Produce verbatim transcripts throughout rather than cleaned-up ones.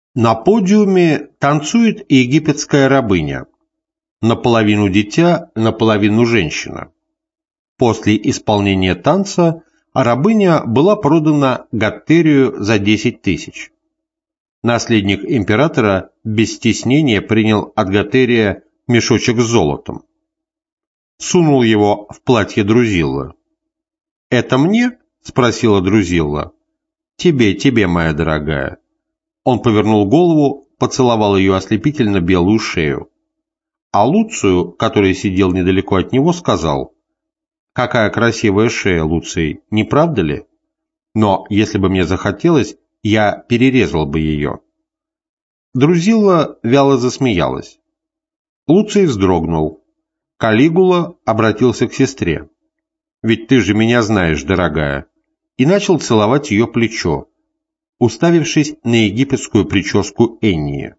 На подиуме танцует египетская рабыня, наполовину дитя, наполовину женщина. После исполнения танца рабыня была продана Гаттерию за десять тысяч. Наследник императора без стеснения принял от Гаттерия мешочек с золотом. Сунул его в платье Друзиллы. «Это мне?» – спросила Друзилла. «Тебе, тебе, моя дорогая». Он повернул голову, поцеловал ее ослепительно белую шею. А Луцию, который сидел недалеко от него, сказал: «Какая красивая шея, Луций, не правда ли? Но если бы мне захотелось, я перерезал бы ее». Друзилла вяло засмеялась. Луций вздрогнул. Калигула обратился к сестре. «Ведь ты же меня знаешь, дорогая», и начал целовать ее плечо, уставившись на египетскую прическу Эннии.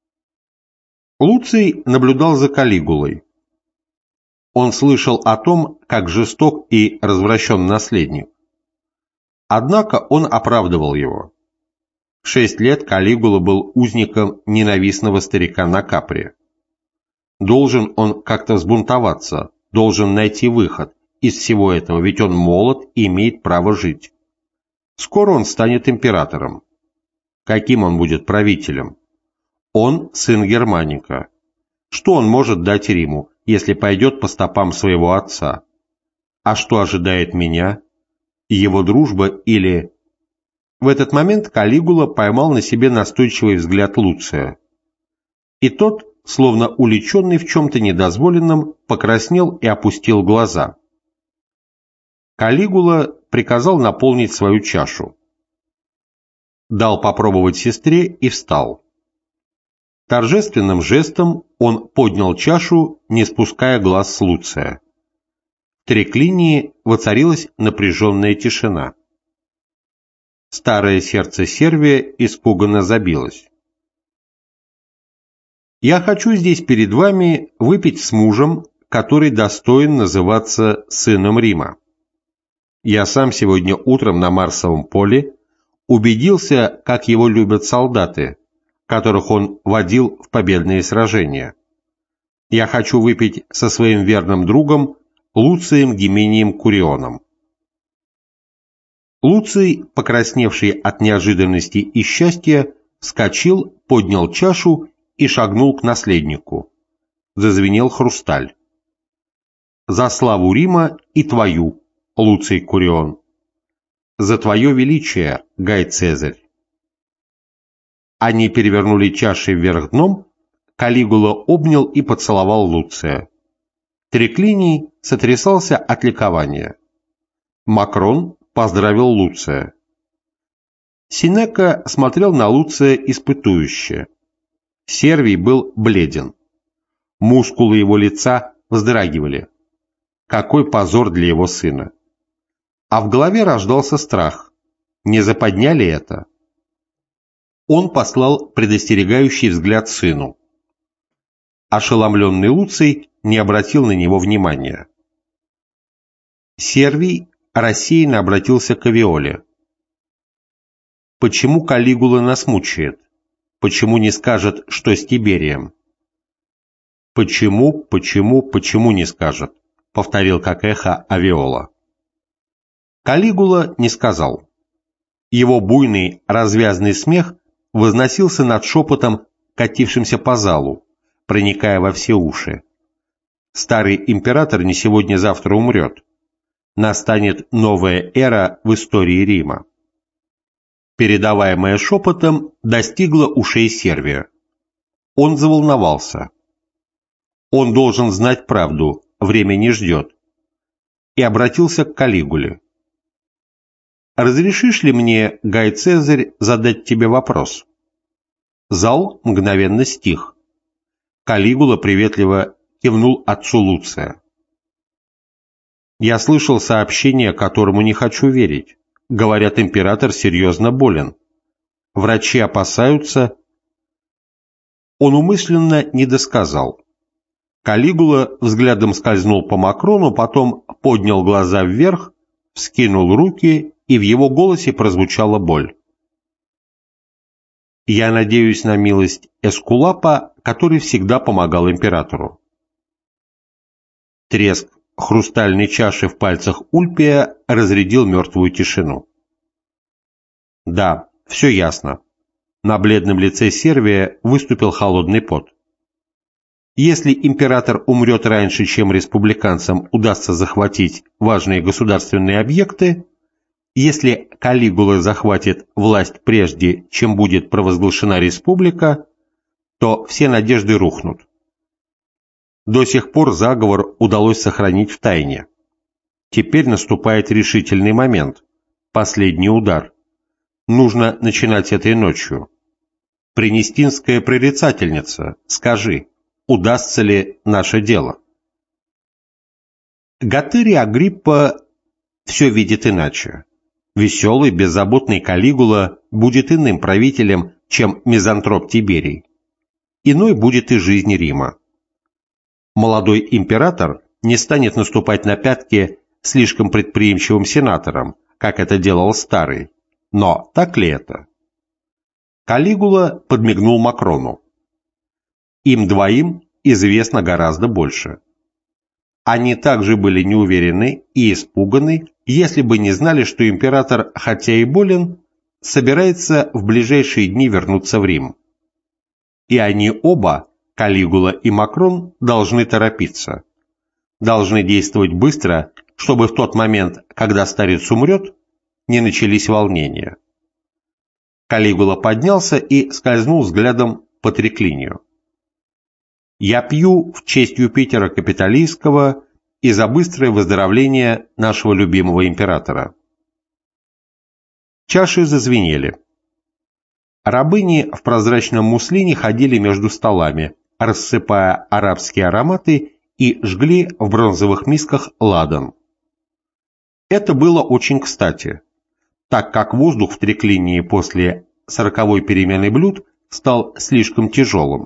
Луций наблюдал за Калигулой. Он слышал о том, как жесток и развращен наследник. Однако он оправдывал его. В шесть лет Калигула был узником ненавистного старика на Капре. Должен он как-то взбунтоваться, должен найти выход из всего этого, ведь он молод и имеет право жить. Скоро он станет императором. Каким он будет правителем? Он сын Германика. Что он может дать Риму, если пойдет по стопам своего отца? А что ожидает меня? Его дружба или... В этот момент Калигула поймал на себе настойчивый взгляд Луция. И тот, словно уличенный в чем-то недозволенном, покраснел и опустил глаза. Калигула приказал наполнить свою чашу. Дал попробовать сестре и встал. Торжественным жестом он поднял чашу, не спуская глаз с Луция. В триклинии воцарилась напряженная тишина. Старое сердце Сервия испуганно забилось. «Я хочу здесь перед вами выпить с мужем, который достоин называться сыном Рима. Я сам сегодня утром на Марсовом поле убедился, как его любят солдаты, которых он водил в победные сражения. Я хочу выпить со своим верным другом Луцием Гимением Курионом». Луций, покрасневший от неожиданности и счастья, вскочил, поднял чашу и шагнул к наследнику. Зазвенел хрусталь. «За славу Рима и твою, Луций Курион! За твое величие, Гай Цезарь!» Они перевернули чаши вверх дном, Калигула обнял и поцеловал Луция. Триклиний сотрясался от ликования. Макрон поздравил Луция. Сенека смотрел на Луция испытующе. Сервий был бледен. Мускулы его лица вздрагивали. Какой позор для его сына! А в голове рождался страх. Не западня ли это? Он послал предостерегающий взгляд сыну. Ошеломленный Луций не обратил на него внимания. Сервий рассеянно обратился к Авиоле. «Почему Калигула нас мучает? Почему не скажет, что с Тиберием?» «Почему, почему, почему не скажет?» — повторил как эхо Авиола. Калигула не сказал. Его буйный, развязный смех возносился над шепотом, катившимся по залу, проникая во все уши. Старый император не сегодня-завтра умрет. Настанет новая эра в истории Рима. Передаваемое шепотом достигло ушей Сервия. Он заволновался. Он должен знать правду, время не ждет. И обратился к Калигуле. «Разрешишь ли мне, Гай Цезарь, задать тебе вопрос?» Зал мгновенно стих. Калигула приветливо кивнул отцу Луция. «Я слышал сообщение, которому не хочу верить. Говорят, император серьезно болен. Врачи опасаются...» Он умышленно не досказал. Калигула взглядом скользнул по Макрону, потом поднял глаза вверх, вскинул руки, и в его голосе прозвучала боль. Я надеюсь на милость Эскулапа, который всегда помогал императору». Треск хрустальной чаши в пальцах Ульпия разрядил мертвую тишину. «Да, все ясно». На бледном лице Сервия выступил холодный пот. «Если император умрет раньше, чем республиканцам удастся захватить важные государственные объекты, если Калигула захватит власть прежде, чем будет провозглашена республика, то все надежды рухнут. До сих пор заговор удалось сохранить в тайне. Теперь наступает решительный момент, последний удар. Нужно начинать этой ночью. Пренестинская прорицательница, скажи, удастся ли наше дело?» Готерий Агриппа все видит иначе. Веселый, беззаботный Калигула будет иным правителем, чем мизантроп Тиберий. Иной будет и жизнь Рима. Молодой император не станет наступать на пятки слишком предприимчивым сенаторам, как это делал старый. Но так ли это? Калигула подмигнул Макрону. Им двоим известно гораздо больше. Они также были неуверены и испуганы, если бы не знали, что император, хотя и болен, собирается в ближайшие дни вернуться в Рим. И они оба, Калигула и Макрон, должны торопиться. Должны действовать быстро, чтобы в тот момент, когда старец умрет, не начались волнения. Калигула поднялся и скользнул взглядом по триклинию. «Я пью в честь Юпитера Капитолийского и за быстрое выздоровление нашего любимого императора». Чаши зазвенели. Рабыни в прозрачном муслине ходили между столами, рассыпая арабские ароматы, и жгли в бронзовых мисках ладан. Это было очень кстати, так как воздух в триклинии после сороковой перемены блюд стал слишком тяжелым.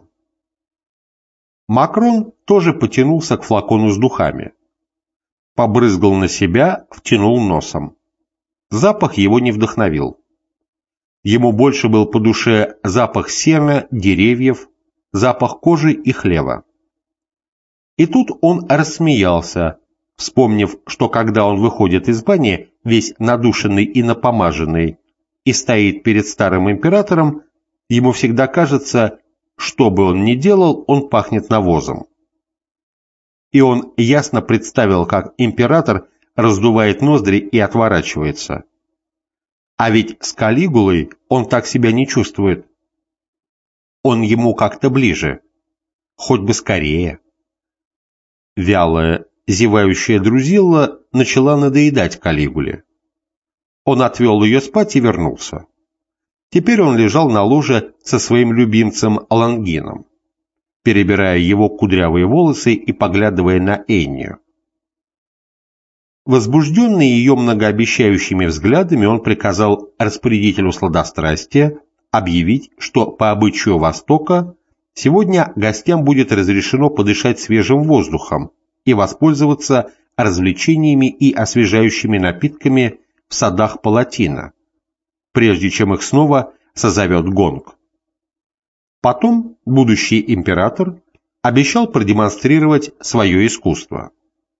Макрон тоже потянулся к флакону с духами. Побрызгал на себя, втянул носом. Запах его не вдохновил. Ему больше был по душе запах сена, деревьев, запах кожи и хлева. И тут он рассмеялся, вспомнив, что когда он выходит из бани, весь надушенный и напомаженный, и стоит перед старым императором, ему всегда кажется, что бы он ни делал, он пахнет навозом. И он ясно представил, как император раздувает ноздри и отворачивается. А ведь с Калигулой он так себя не чувствует. Он ему как-то ближе, хоть бы скорее. Вялая, зевающая Друзилла начала надоедать Калигуле. Он отвел ее спать и вернулся. Теперь он лежал на ложе со своим любимцем Лонгином, перебирая его кудрявые волосы и поглядывая на Эннию. Возбужденный ее многообещающими взглядами, он приказал распорядителю сладострастия объявить, что по обычаю Востока сегодня гостям будет разрешено подышать свежим воздухом и воспользоваться развлечениями и освежающими напитками в садах Палатина, прежде чем их снова созовет гонг. Потом будущий император обещал продемонстрировать свое искусство.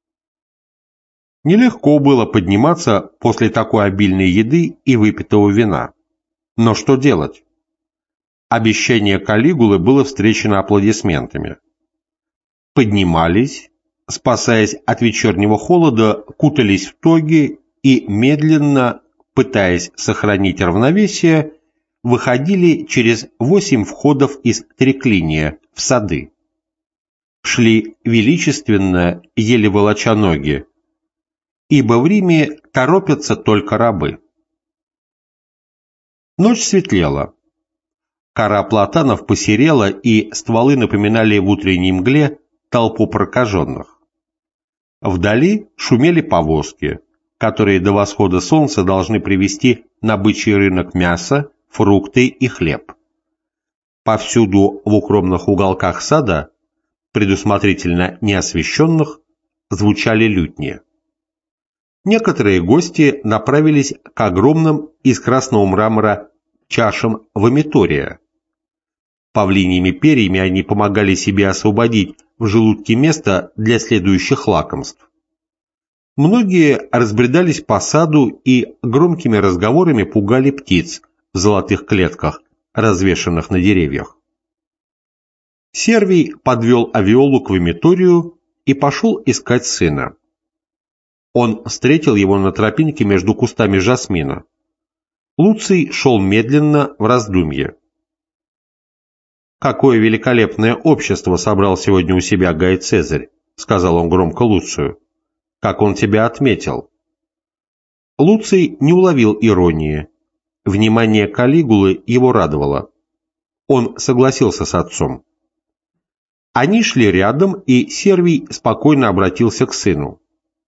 Нелегко было подниматься после такой обильной еды и выпитого вина. Но что делать? Обещание Калигулы было встречено аплодисментами. Поднимались, спасаясь от вечернего холода, кутались в тоги и медленно, пытаясь сохранить равновесие, выходили через восемь входов из триклиния в сады. Шли величественно, еле волоча ноги, ибо в Риме торопятся только рабы. Ночь светлела. Кора платанов посерела, и стволы напоминали в утренней мгле толпу прокаженных. Вдали шумели повозки, которые до восхода солнца должны привезти на бычий рынок мясо, фрукты и хлеб. Повсюду в укромных уголках сада, предусмотрительно неосвещенных, звучали лютни. Некоторые гости направились к огромным из красного мрамора чашам вомитория, Павлиньими перьями они помогали себе освободить в желудке место для следующих лакомств. Многие разбредались по саду и громкими разговорами пугали птиц в золотых клетках, развешанных на деревьях. Сервий подвел Авиолу к вимиторию и пошел искать сына. Он встретил его на тропинке между кустами жасмина. Луций шел медленно в раздумье. «Какое великолепное общество собрал сегодня у себя Гай Цезарь», — сказал он громко Луцию. «Как он тебя отметил». Луций не уловил иронии. Внимание Калигулы его радовало. Он согласился с отцом. Они шли рядом, и Сервий спокойно обратился к сыну.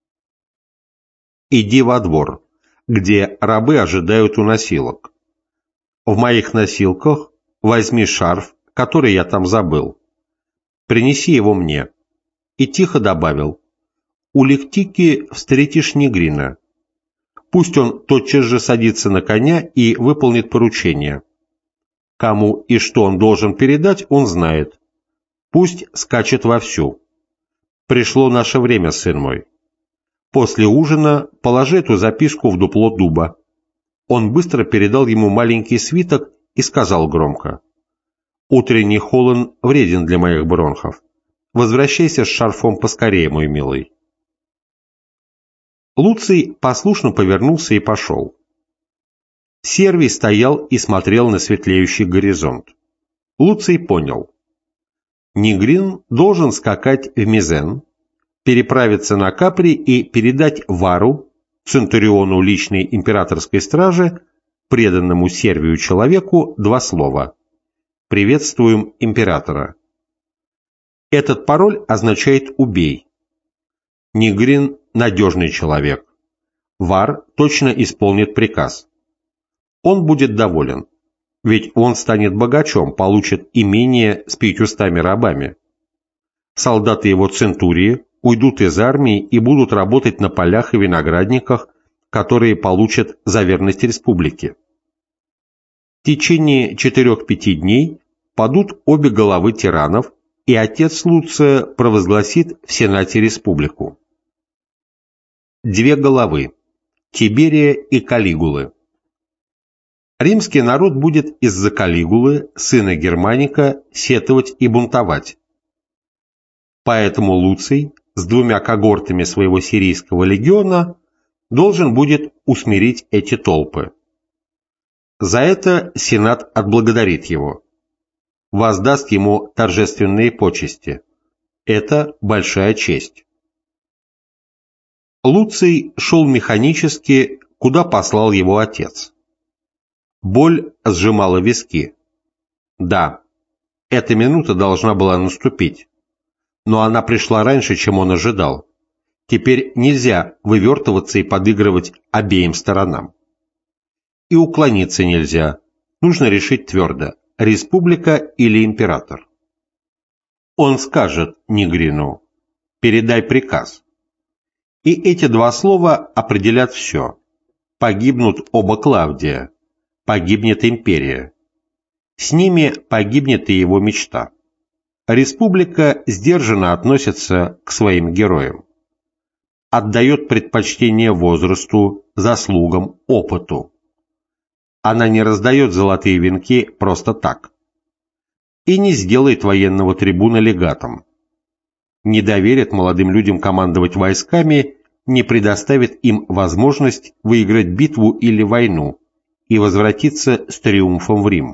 «Иди во двор, где рабы ожидают у носилок. В моих носилках возьми шарф, который я там забыл. Принеси его мне». И тихо добавил: «У Лектики встретишь Нигрина. Пусть он тотчас же садится на коня и выполнит поручение. Кому и что он должен передать, он знает. Пусть скачет вовсю. Пришло наше время, сын мой. После ужина положи эту записку в дупло дуба». Он быстро передал ему маленький свиток и сказал громко: «Утренний холод вреден для моих бронхов. Возвращайся с шарфом поскорее, мой милый». Луций послушно повернулся и пошел. Сервий стоял и смотрел на светлеющий горизонт. Луций понял. Нигрин должен скакать в Мизен, переправиться на Капри и передать Вару, центуриону личной императорской стражи, преданному Сервию человеку, два слова: «Приветствуем императора». Этот пароль означает «убей». Нигрин – надежный человек. Вар точно исполнит приказ. Он будет доволен, ведь он станет богачом, получит имение с пятьюстами рабами. Солдаты его центурии уйдут из армии и будут работать на полях и виноградниках, которые получат за верность республике. В течение четырех-пяти дней падут обе головы тиранов, и отец Луция провозгласит в Сенате республику. Две головы – Тиберия и Калигулы. Римский народ будет из-за Калигулы, сына Германика, сетовать и бунтовать. Поэтому Луций с двумя когортами своего сирийского легиона должен будет усмирить эти толпы. За это Сенат отблагодарит его, воздаст ему торжественные почести. Это большая честь. Луций шел механически, куда послал его отец. Боль сжимала виски. Да, эта минута должна была наступить, но она пришла раньше, чем он ожидал. Теперь нельзя вывертываться и подыгрывать обеим сторонам. И уклониться нельзя, нужно решить твердо: республика или император. Он скажет Нигрину: «Передай приказ». И эти два слова определят все. Погибнут оба Клавдия, погибнет империя. С ними погибнет и его мечта. Республика сдержанно относится к своим героям. Отдает предпочтение возрасту, заслугам, опыту. Она не раздает золотые венки просто так. И не сделает военного трибуна легатом. Не доверит молодым людям командовать войсками, не предоставит им возможность выиграть битву или войну и возвратиться с триумфом в Рим.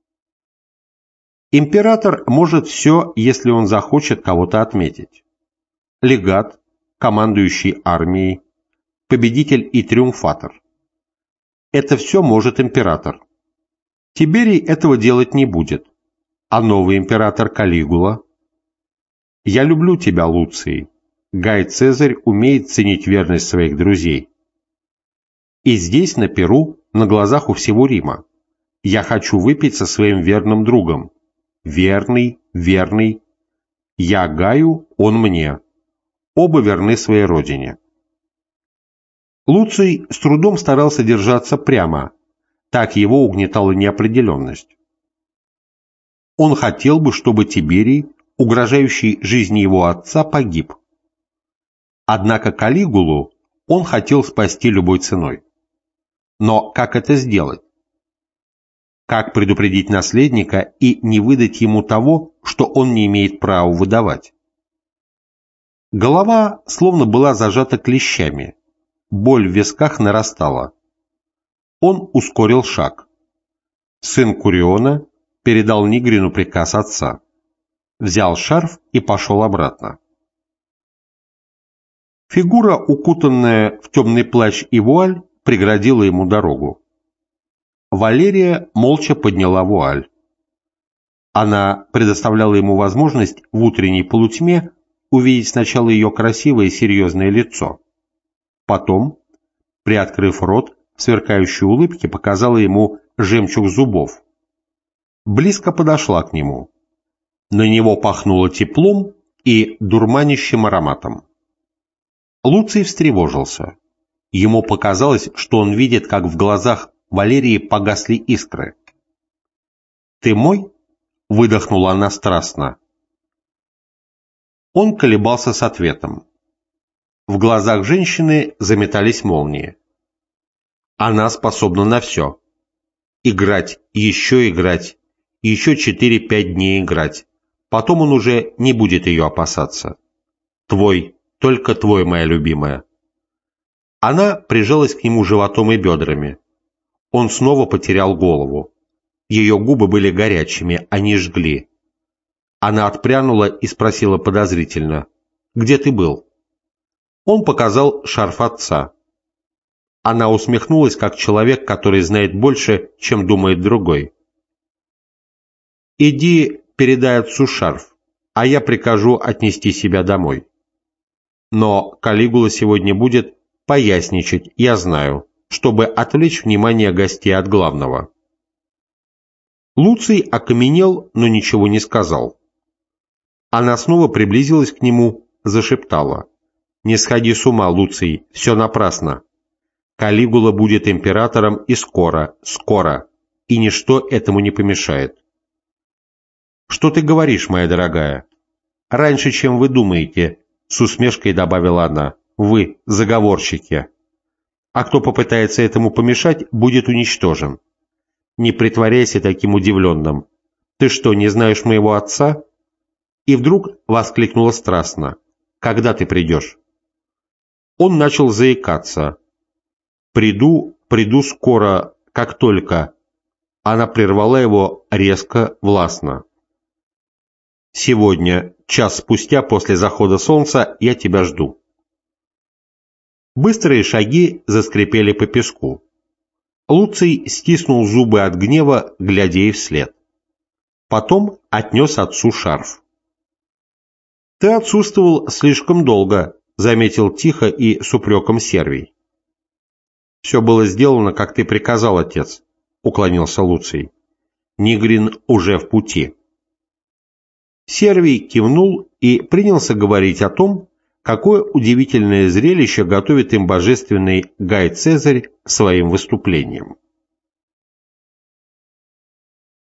Император может все, если он захочет кого-то отметить. Легат, командующий армией, победитель и триумфатор. Это все может император. Тиберий этого делать не будет. А новый император Калигула? Я люблю тебя, Луций. Гай Цезарь умеет ценить верность своих друзей. И здесь, на Перу, на глазах у всего Рима, я хочу выпить со своим верным другом. Верный, верный. Я Гаю, он мне. Оба верны своей родине. Луций с трудом старался держаться прямо, так его угнетала неопределенность. Он хотел бы, чтобы Тиберий, угрожающий жизни его отца, погиб. Однако Калигулу он хотел спасти любой ценой. Но как это сделать? Как предупредить наследника и не выдать ему того, что он не имеет права выдавать? Голова словно была зажата клещами, боль в висках нарастала. Он ускорил шаг. Сын Куриона передал Нигрину приказ отца, взял шарф и пошел обратно. Фигура, укутанная в темный плащ и вуаль, преградила ему дорогу. Валерия молча подняла вуаль. Она предоставляла ему возможность в утренней полутьме увидеть сначала ее красивое и серьезное лицо. Потом, приоткрыв рот, в сверкающей улыбке показала ему жемчуг зубов. Близко подошла к нему. На него пахнуло теплом и дурманящим ароматом. Луций встревожился. Ему показалось, что он видит, как в глазах Валерии погасли искры. «Ты мой?» — выдохнула она страстно. Он колебался с ответом. В глазах женщины заметались молнии. Она способна на все. Играть, еще играть, еще четыре-пять дней играть. Потом он уже не будет ее опасаться. Твой, только твой, моя любимая. Она прижалась к нему животом и бедрами. Он снова потерял голову. Ее губы были горячими, они жгли. Она отпрянула и спросила подозрительно: «Где ты был?» Он показал шарф отца. Она усмехнулась, как человек, который знает больше, чем думает другой. «Иди, передай отцу шарф, а я прикажу отнести себя домой. Но Калигула сегодня будет поясничать, я знаю, чтобы отвлечь внимание гостей от главного». Луций окаменел, но ничего не сказал. Она снова приблизилась к нему, зашептала: «Не сходи с ума, Луций, все напрасно. Калигула будет императором и скоро, скоро, и ничто этому не помешает». «Что ты говоришь, моя дорогая?» «Раньше, чем вы думаете», — с усмешкой добавила она, — «вы заговорщики. А кто попытается этому помешать, будет уничтожен. Не притворяйся таким удивленным. Ты что, не знаешь моего отца?» И вдруг воскликнула страстно: «Когда ты придешь?» Он начал заикаться. «Приду, приду скоро, как только». Она прервала его резко, властно. «Сегодня, час спустя после захода солнца, я тебя жду». Быстрые шаги заскрипели по песку. Луций стиснул зубы от гнева, глядя ей вслед. Потом отнес отцу шарф. «Ты отсутствовал слишком долго», — заметил тихо и с упреком Сервий. «Все было сделано, как ты приказал, отец», — уклонился Луций. «Нигрин уже в пути». Сервий кивнул и принялся говорить о том, какое удивительное зрелище готовит им божественный Гай Цезарь своим выступлением.